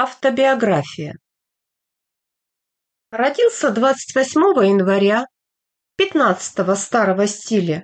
Автобиография. Родился 28 января 15-го старого стиля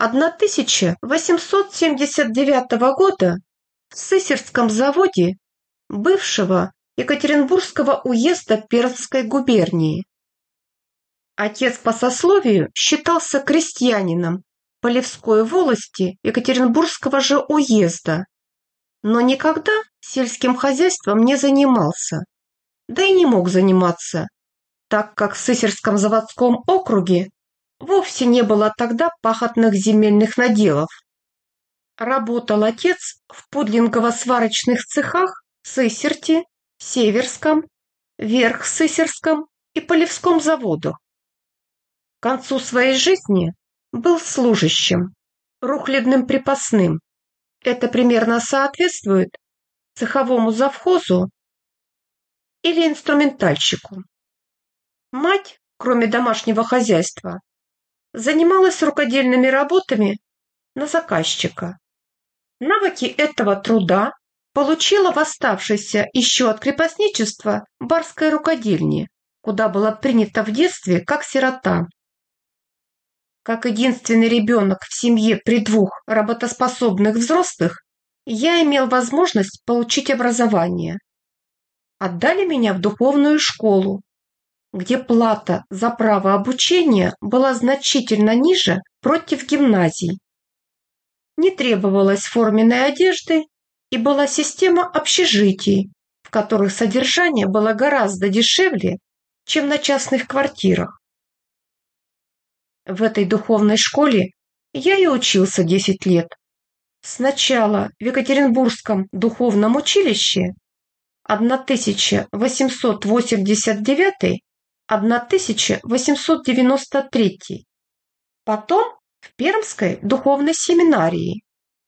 1879 года в Сысерском заводе бывшего Екатеринбургского уезда Пермской губернии. Отец по сословию считался крестьянином Полевской волости Екатеринбургского же уезда, но никогда сельским хозяйством не занимался, да и не мог заниматься, так как в Сысерском заводском округе вовсе не было тогда пахотных земельных наделов. Работал отец в пудлингово-сварочных цехах в Сысерте, Северском, Верхсысерском и Полевском заводах. К концу своей жизни был служащим, рухлядным припасным. Это примерно соответствует цеховому завхозу или инструментальщику. Мать, кроме домашнего хозяйства, занималась рукодельными работами на заказчика. Навыки этого труда получила в оставшейся еще от крепостничества барской рукодельне, куда была принята в детстве как сирота. Как единственный ребенок в семье при двух работоспособных взрослых, я имел возможность получить образование. Отдали меня в духовную школу, где плата за право обучения была значительно ниже против гимназий. Не требовалось форменной одежды и была система общежитий, в которых содержание было гораздо дешевле, чем на частных квартирах. В этой духовной школе я и учился 10 лет. Сначала в Екатеринбургском духовном училище 1889-1893, потом в Пермской духовной семинарии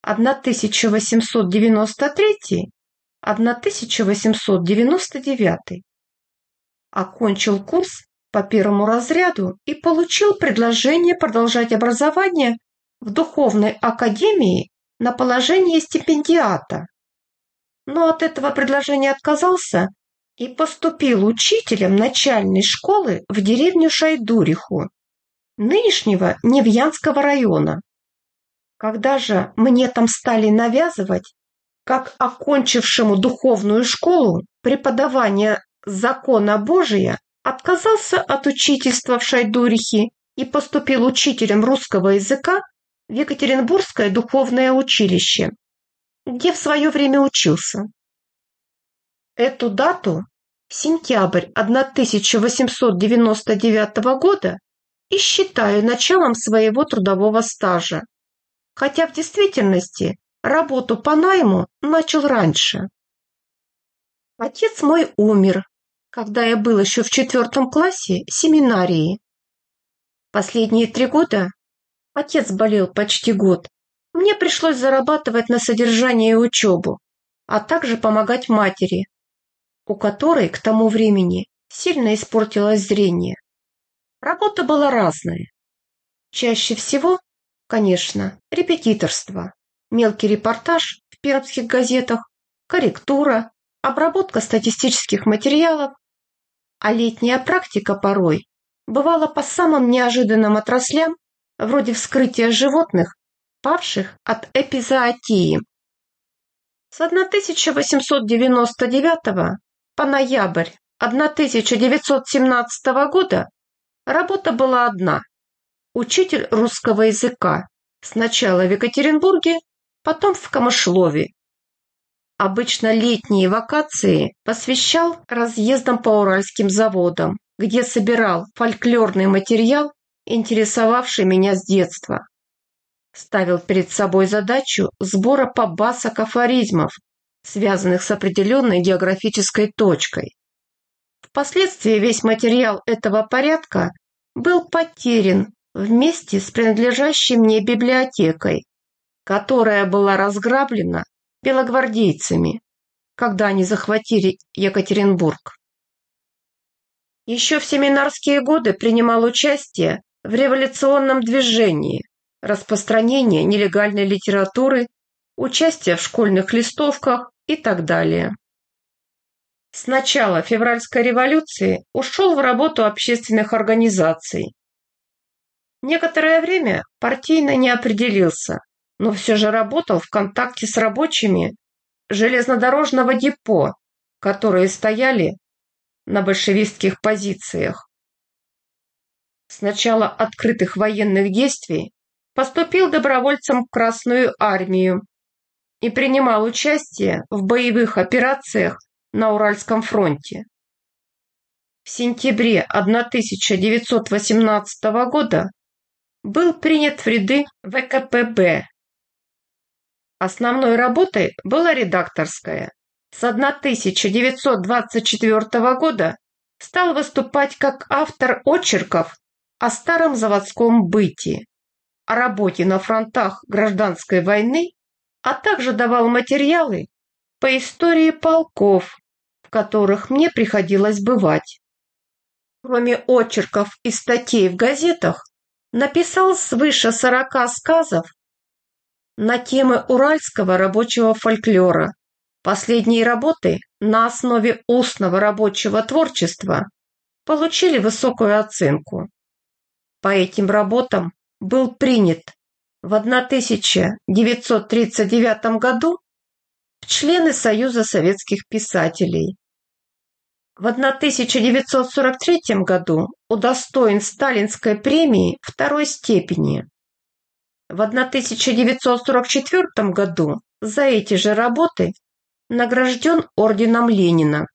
1893-1899. Окончил курс по первому разряду и получил предложение продолжать образование в духовной академии на положение стипендиата. Но от этого предложения отказался и поступил учителем начальной школы в деревню Шайдуриху, нынешнего Невьянского района. Когда же мне там стали навязывать, как окончившему духовную школу преподавание закона Божия, отказался от учительства в Шайдурихе и поступил учителем русского языка в Екатеринбургское духовное училище, где в свое время учился. Эту дату, сентябрь 1899 года, и считаю началом своего трудового стажа, хотя в действительности работу по найму начал раньше. Отец мой умер, когда я был еще в 4 классе семинарии. Последние 3 года отец болел почти год. Мне пришлось зарабатывать на содержание и учебу, а также помогать матери, у которой к тому времени сильно испортилось зрение. Работа была разная. Чаще всего, конечно, репетиторство, мелкий репортаж в пермских газетах, корректура, обработка статистических материалов, а летняя практика порой бывала по самым неожиданным отраслям, вроде вскрытия животных, павших от эпизоотии. С 1899 по ноябрь 1917 года работа была одна – учитель русского языка, сначала в Екатеринбурге, потом в Камышлове. Обычно летние вакации посвящал разъездам по уральским заводам, где собирал фольклорный материал, интересовавший меня с детства. Ставил перед собой задачу сбора побасок афоризмов, связанных с определенной географической точкой. Впоследствии весь материал этого порядка был потерян вместе с принадлежащей мне библиотекой, которая была разграблена белогвардейцами, когда они захватили Екатеринбург. Еще в семинарские годы принимал участие в революционном движении, распространение нелегальной литературы, участие в школьных листовках и так далее. С начала февральской революции ушел в работу общественных организаций. Некоторое время партийно не определился, но все же работал в контакте с рабочими железнодорожного депо, которые стояли на большевистских позициях. С начала открытых военных действий поступил добровольцем в Красную армию и принимал участие в боевых операциях на Уральском фронте. В сентябре 1918 года был принят в ряды ВКПБ. Основной работой была редакторская. С 1924 года стал выступать как автор очерков о старом заводском быте, о работе на фронтах гражданской войны, а также давал материалы по истории полков, в которых мне приходилось бывать. Кроме очерков и статей в газетах, написал свыше 40 сказов на темы уральского рабочего фольклора. Последние работы на основе устного рабочего творчества получили высокую оценку. По этим работам был принят в 1939 году в члены Союза советских писателей. В 1943 году удостоен Сталинской премии второй степени. В 1944 году за эти же работы награжден орденом Ленина.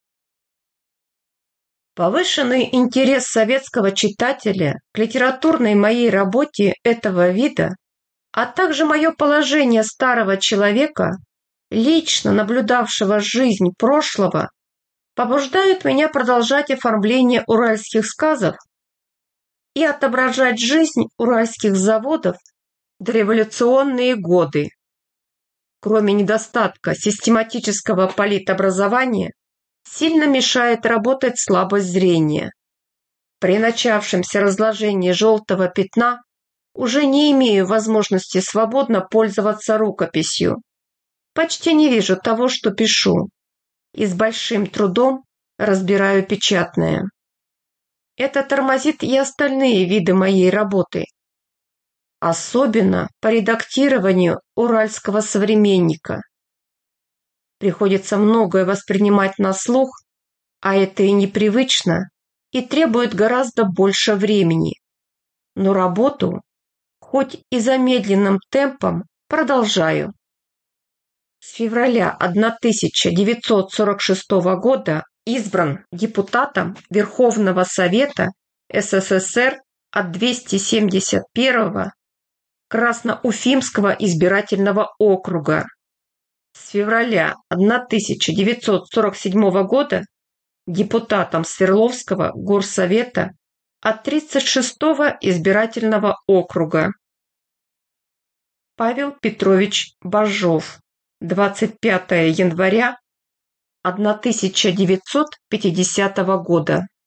Повышенный интерес советского читателя к литературной моей работе этого вида, а также мое положение старого человека, лично наблюдавшего жизнь прошлого, побуждают меня продолжать оформление уральских сказов и отображать жизнь уральских заводов в дореволюционные годы. Кроме недостатка систематического политобразования, сильно мешает работать слабость зрения. При начавшемся разложении желтого пятна уже не имею возможности свободно пользоваться рукописью. Почти не вижу того, что пишу, и с большим трудом разбираю печатное. Это тормозит и остальные виды моей работы. Особенно по редактированию «Уральского современника». Приходится многое воспринимать на слух, а это и непривычно, и требует гораздо больше времени. Но работу, хоть и замедленным темпом, продолжаю. С февраля 1946 года избран депутатом Верховного Совета СССР от 271-го Красноуфимского избирательного округа. С февраля 1947 года депутатом Свердловского горсовета от 36-го избирательного округа. Павел Петрович Бажов. 25 января 1950 года.